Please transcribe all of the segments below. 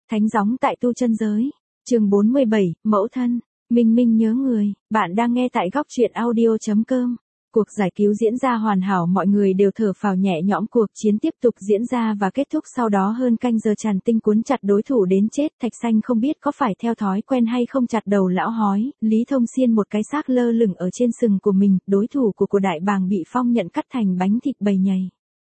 Thánh gióng tại tu chân giới. Chương 47, mẫu thân. Minh Minh nhớ người. Bạn đang nghe tại góc truyện audio.com. Cuộc giải cứu diễn ra hoàn hảo, mọi người đều thở phào nhẹ nhõm. Cuộc chiến tiếp tục diễn ra và kết thúc sau đó hơn canh giờ. Tràn Tinh cuốn chặt đối thủ đến chết. Thạch Xanh không biết có phải theo thói quen hay không chặt đầu lão hói. Lý Thông xiên một cái xác lơ lửng ở trên sừng của mình. Đối thủ của Đại Bàng bị Phong Nhận cắt thành bánh thịt bầy nhầy.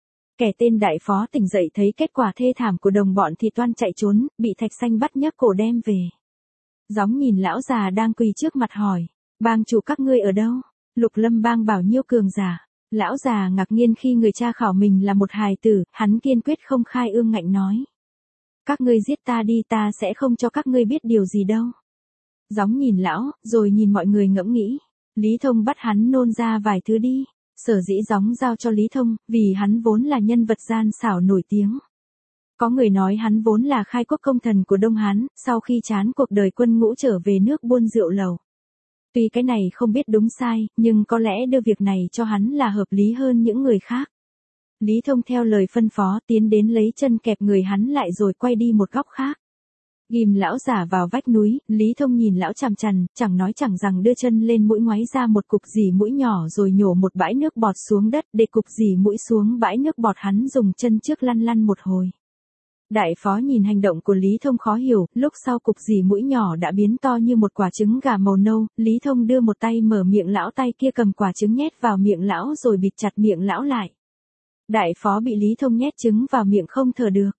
Kẻ tên đại phó tỉnh dậy thấy kết quả thê thảm của đồng bọn thì toan chạy trốn, bị Thạch Xanh bắt nhấc cổ đem về. Gióng nhìn lão già đang quỳ trước mặt hỏi, bang chủ các ngươi ở đâu? Lục Lâm bang bảo nhiêu cường giả? Lão già ngạc nhiên khi người cha khảo mình là một hài tử, hắn kiên quyết không khai, ương ngạnh nói. Các ngươi giết ta đi, ta sẽ không cho các ngươi biết điều gì đâu. Gióng nhìn lão, rồi nhìn mọi người ngẫm nghĩ. Lý Thông bắt hắn nôn ra vài thứ đi. Sở dĩ Gióng giao cho Lý Thông, vì hắn vốn là nhân vật gian xảo nổi tiếng. Có người nói hắn vốn là khai quốc công thần của Đông Hán, sau khi chán cuộc đời quân ngũ trở về nước buôn rượu lầu. Tuy cái này không biết đúng sai, nhưng có lẽ đưa việc này cho hắn là hợp lý hơn những người khác. Lý Thông theo lời phân phó tiến đến lấy chân kẹp người hắn lại rồi quay đi một góc khác. Ghim lão giả vào vách núi, Lý Thông nhìn lão chằm chằm, chẳng nói chẳng rằng đưa chân lên mũi ngoáy ra một cục dì mũi nhỏ rồi nhổ một bãi nước bọt xuống đất, để cục dì mũi xuống bãi nước bọt, hắn dùng chân trước lăn lăn một hồi. Đại phó nhìn hành động của Lý Thông khó hiểu, lúc sau cục dì mũi nhỏ đã biến to như một quả trứng gà màu nâu, Lý Thông đưa một tay mở miệng lão, tay kia cầm quả trứng nhét vào miệng lão rồi bịt chặt miệng lão lại. Đại phó bị Lý Thông nhét trứng vào miệng không thở được.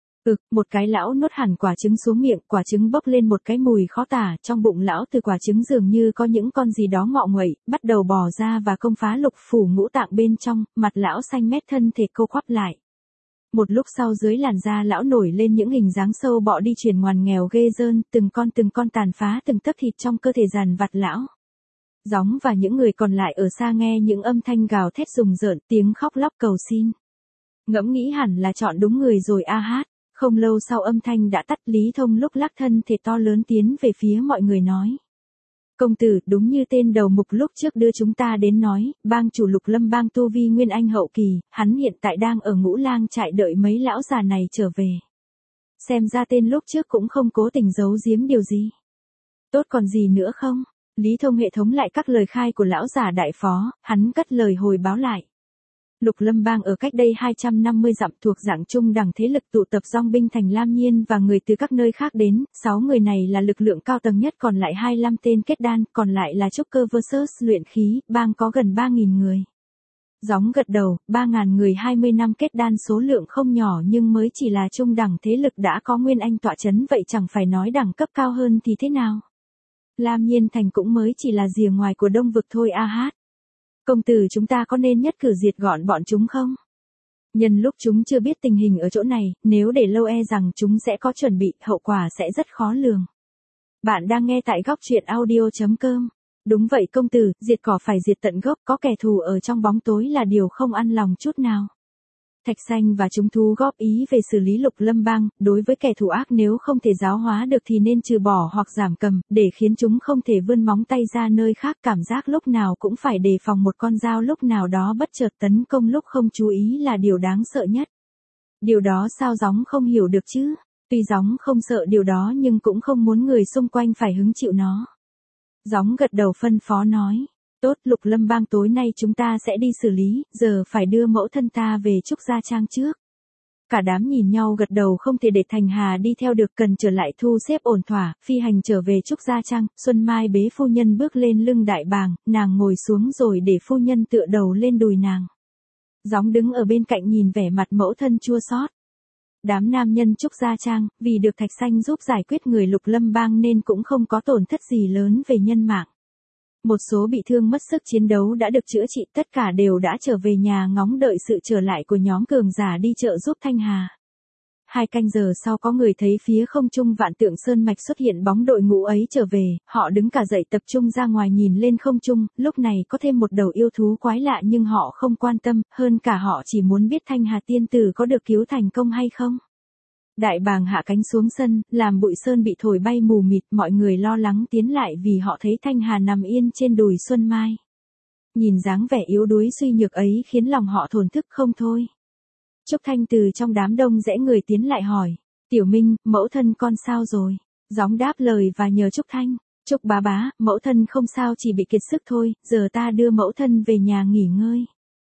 Một cái lão nuốt hẳn quả trứng xuống miệng, quả trứng bốc lên một cái mùi khó tả, trong bụng lão từ quả trứng dường như có những con gì đó ngọ nguậy, bắt đầu bò ra và công phá lục phủ ngũ tạng bên trong, mặt lão xanh mét, thân thể cô quắp lại. Một lúc sau dưới làn da lão nổi lên những hình dáng sâu bọ đi chuyển ngoằn nghèo ghê rơn, từng con tàn phá từng tấc thịt trong cơ thể dàn vặt lão. Gióng và những người còn lại ở xa nghe những âm thanh gào thét rùng rợn, tiếng khóc lóc cầu xin. Ngẫm nghĩ hẳn là chọn đúng người rồi a hát. Không lâu sau âm thanh đã tắt, Lý Thông lúc lắc thân thể to lớn tiến về phía mọi người nói. Công tử, đúng như tên đầu mục lúc trước đưa chúng ta đến nói, bang chủ Lục Lâm bang tu vi nguyên anh hậu kỳ, hắn hiện tại đang ở Ngũ Lang trại đợi mấy lão già này trở về. Xem ra tên lúc trước cũng không cố tình giấu giếm điều gì. Tốt còn gì nữa không? Lý Thông hệ thống lại các lời khai của lão già đại phó, hắn cất lời hồi báo lại. Lục Lâm bang ở cách đây 250 dặm, thuộc dạng trung đẳng thế lực, tụ tập dòng binh thành Lam Nhiên và người từ các nơi khác đến, 6 người này là lực lượng cao tầng nhất, còn lại 25 tên kết đan, còn lại là trúc cơ versus luyện khí, bang có gần 3.000 người. Gióng gật đầu, 3.000 người 20 năm kết đan số lượng không nhỏ, nhưng mới chỉ là trung đẳng thế lực đã có nguyên anh tọa chấn, vậy chẳng phải nói đẳng cấp cao hơn thì thế nào? Lam Nhiên thành cũng mới chỉ là rìa ngoài của Đông vực thôi a hát. Công tử, chúng ta có nên nhất cử diệt gọn bọn chúng không? Nhân lúc chúng chưa biết tình hình ở chỗ này, nếu để lâu e rằng chúng sẽ có chuẩn bị, hậu quả sẽ rất khó lường. Bạn đang nghe tại góc truyện audio.com. Đúng vậy công tử, diệt cỏ phải diệt tận gốc, có kẻ thù ở trong bóng tối là điều không an lòng chút nào. Thạch Xanh và chúng thú góp ý về xử lý Lục Lâm bang, đối với kẻ thù ác nếu không thể giáo hóa được thì nên trừ bỏ hoặc giảm cầm, để khiến chúng không thể vươn móng tay ra nơi khác, cảm giác lúc nào cũng phải đề phòng một con dao lúc nào đó bất chợt tấn công lúc không chú ý là điều đáng sợ nhất. Điều đó sao Gióng không hiểu được chứ? Tuy Gióng không sợ điều đó nhưng cũng không muốn người xung quanh phải hứng chịu nó. Gióng gật đầu phân phó nói. Tốt, Lục Lâm bang tối nay chúng ta sẽ đi xử lý, giờ phải đưa mẫu thân ta về Trúc Gia Trang trước. Cả đám nhìn nhau gật đầu, không thể để Thành Hà đi theo được, cần trở lại thu xếp ổn thỏa, phi hành trở về Trúc Gia Trang. Xuân Mai bế phu nhân bước lên lưng Đại Bàng, nàng ngồi xuống rồi để phu nhân tựa đầu lên đùi nàng. Gióng đứng ở bên cạnh nhìn vẻ mặt mẫu thân chua xót. Đám nam nhân Trúc Gia Trang, vì được Thạch Xanh giúp giải quyết người Lục Lâm bang nên cũng không có tổn thất gì lớn về nhân mạng. Một số bị thương mất sức chiến đấu đã được chữa trị, tất cả đều đã trở về nhà ngóng đợi sự trở lại của nhóm cường giả đi trợ giúp Thanh Hà. 2 canh giờ sau có người thấy phía không trung Vạn Tượng Sơn mạch xuất hiện bóng đội ngũ ấy trở về, họ đứng cả dậy tập trung ra ngoài nhìn lên không trung, lúc này có thêm một đầu yêu thú quái lạ nhưng họ không quan tâm, hơn cả họ chỉ muốn biết Thanh Hà tiên tử có được cứu thành công hay không. Đại Bàng hạ cánh xuống sân, làm bụi sơn bị thổi bay mù mịt, mọi người lo lắng tiến lại vì họ thấy Thanh Hà nằm yên trên đùi Xuân Mai. Nhìn dáng vẻ yếu đuối suy nhược ấy khiến lòng họ thổn thức không thôi. Trúc Thanh từ trong đám đông rẽ người tiến lại hỏi, Tiểu Minh, mẫu thân con sao rồi? Gióng đáp lời và nhờ Trúc Thanh. Trúc bá, mẫu thân không sao, chỉ bị kiệt sức thôi, giờ ta đưa mẫu thân về nhà nghỉ ngơi.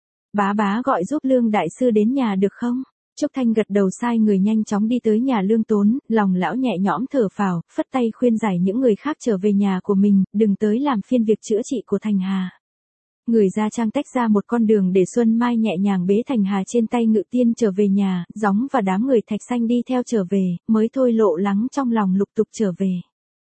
Bá gọi giúp Lương đại sư đến nhà được không? Trúc Thanh gật đầu sai người nhanh chóng đi tới nhà Lương Tốn, lòng lão nhẹ nhõm thở phào, phất tay khuyên giải những người khác trở về nhà của mình, đừng tới làm phiền việc chữa trị của Thành Hà. Người gia trang tách ra một con đường để Xuân Mai nhẹ nhàng bế Thành Hà trên tay ngự tiên trở về nhà, Gióng và đám người Thạch Xanh đi theo trở về, mới thôi Lộ Lắng trong lòng lục tục trở về.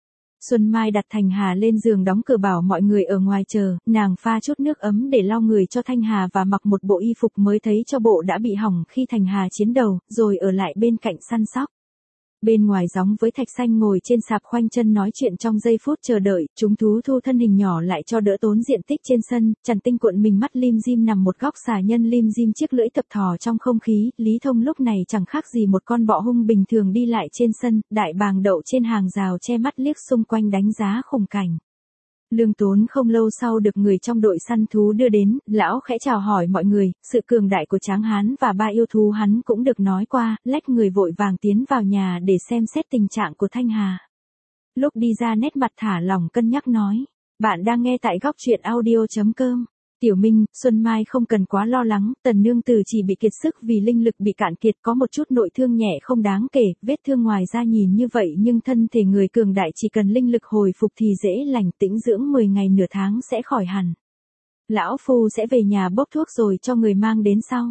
Xuân Mai đặt Thành Hà lên giường đóng cửa bảo mọi người ở ngoài chờ, nàng pha chút nước ấm để lau người cho Thanh Hà và mặc một bộ y phục mới thấy cho bộ đã bị hỏng khi Thành Hà chiến đầu, rồi ở lại bên cạnh săn sóc. Bên ngoài Gióng với Thạch Xanh ngồi trên sạp khoanh chân nói chuyện trong giây phút chờ đợi, chúng thú thu thân hình nhỏ lại cho đỡ tốn diện tích trên sân, Trần Tinh cuộn mình mắt lim dim nằm một góc xà nhân lim dim chiếc lưỡi thập thò trong không khí, Lý Thông lúc này chẳng khác gì một con bọ hung bình thường đi lại trên sân, Đại Bàng đậu trên hàng rào che mắt liếc xung quanh đánh giá khung cảnh. Lương Tốn không lâu sau được người trong đội săn thú đưa đến, lão khẽ chào hỏi mọi người, sự cường đại của Tráng Hán và ba yêu thú hắn cũng được nói qua, lách người vội vàng tiến vào nhà để xem xét tình trạng của Thanh Hà. Lúc đi ra nét mặt thả lỏng cân nhắc nói, bạn đang nghe tại góc truyện audio.com. Tiểu Minh, Xuân Mai không cần quá lo lắng, Tần nương tử chỉ bị kiệt sức vì linh lực bị cạn kiệt, có một chút nội thương nhẹ không đáng kể, vết thương ngoài ra nhìn như vậy nhưng thân thể người cường đại chỉ cần linh lực hồi phục thì dễ lành, tĩnh dưỡng 10 ngày nửa tháng sẽ khỏi hẳn. Lão phu sẽ về nhà bốc thuốc rồi cho người mang đến sau.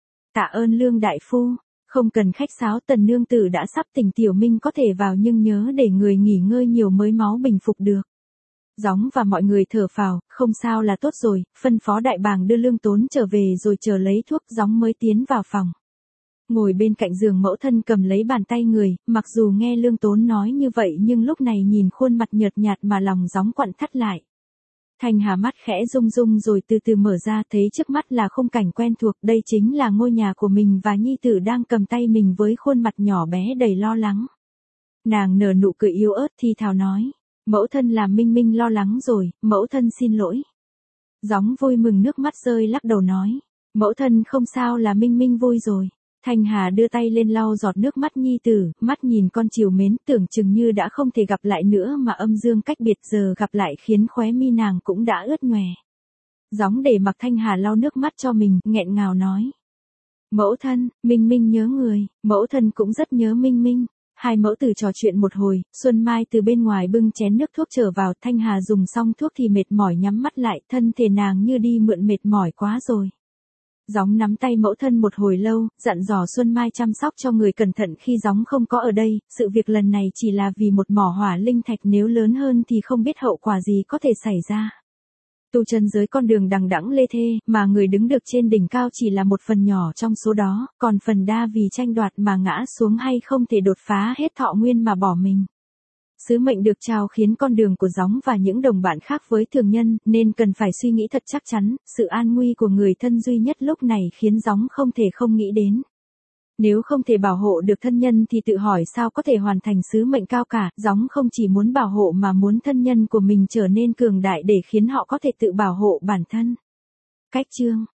Tạ ơn Lương đại phu, không cần khách sáo, Tần nương tử đã sắp tỉnh, Tiểu Minh có thể vào nhưng nhớ để người nghỉ ngơi nhiều mới máu bình phục được. Gióng và mọi người thở phào, không sao là tốt rồi, phân phó Đại Bàng đưa Lương Tốn trở về rồi chờ lấy thuốc, Gióng mới tiến vào phòng. Ngồi bên cạnh giường mẫu thân cầm lấy bàn tay người, mặc dù nghe Lương Tốn nói như vậy nhưng lúc này nhìn khuôn mặt nhợt nhạt mà lòng Gióng quặn thắt lại. Thanh Hà mắt khẽ rung rung rồi từ từ mở ra, thấy trước mắt là khung cảnh quen thuộc, đây chính là ngôi nhà của mình và nhi tử đang cầm tay mình với khuôn mặt nhỏ bé đầy lo lắng. Nàng nở nụ cười yếu ớt thi thào nói. Mẫu thân làm Minh Minh lo lắng rồi, mẫu thân xin lỗi. Gióng vui mừng nước mắt rơi lắc đầu nói. Mẫu thân không sao, là Minh Minh vui rồi. Thanh Hà đưa tay lên lau giọt nước mắt nhi tử, mắt nhìn con trìu mến, tưởng chừng như đã không thể gặp lại nữa mà âm dương cách biệt, giờ gặp lại khiến khóe mi nàng cũng đã ướt nhòe. Gióng để mặc Thanh Hà lau nước mắt cho mình, nghẹn ngào nói. Mẫu thân, Minh Minh nhớ người, mẫu thân cũng rất nhớ Minh Minh. Hai mẫu tử trò chuyện một hồi, Xuân Mai từ bên ngoài bưng chén nước thuốc trở vào, Thanh Hà dùng xong thuốc thì mệt mỏi nhắm mắt lại, thân thể nàng như đi mượn mệt mỏi quá rồi. Gióng nắm tay mẫu thân một hồi lâu, dặn dò Xuân Mai chăm sóc cho người cẩn thận khi Gióng không có ở đây, sự việc lần này chỉ là vì một mỏ hỏa linh thạch, nếu lớn hơn thì không biết hậu quả gì có thể xảy ra. Tu chân giới con đường đằng đẵng lê thê, mà người đứng được trên đỉnh cao chỉ là một phần nhỏ trong số đó, còn phần đa vì tranh đoạt mà ngã xuống hay không thể đột phá hết thọ nguyên mà bỏ mình. Sứ mệnh được trao khiến con đường của Gióng và những đồng bạn khác với thường nhân, nên cần phải suy nghĩ thật chắc chắn, sự an nguy của người thân duy nhất lúc này khiến Gióng không thể không nghĩ đến. Nếu không thể bảo hộ được thân nhân thì tự hỏi sao có thể hoàn thành sứ mệnh cao cả, Gióng không chỉ muốn bảo hộ mà muốn thân nhân của mình trở nên cường đại để khiến họ có thể tự bảo hộ bản thân. Cách chương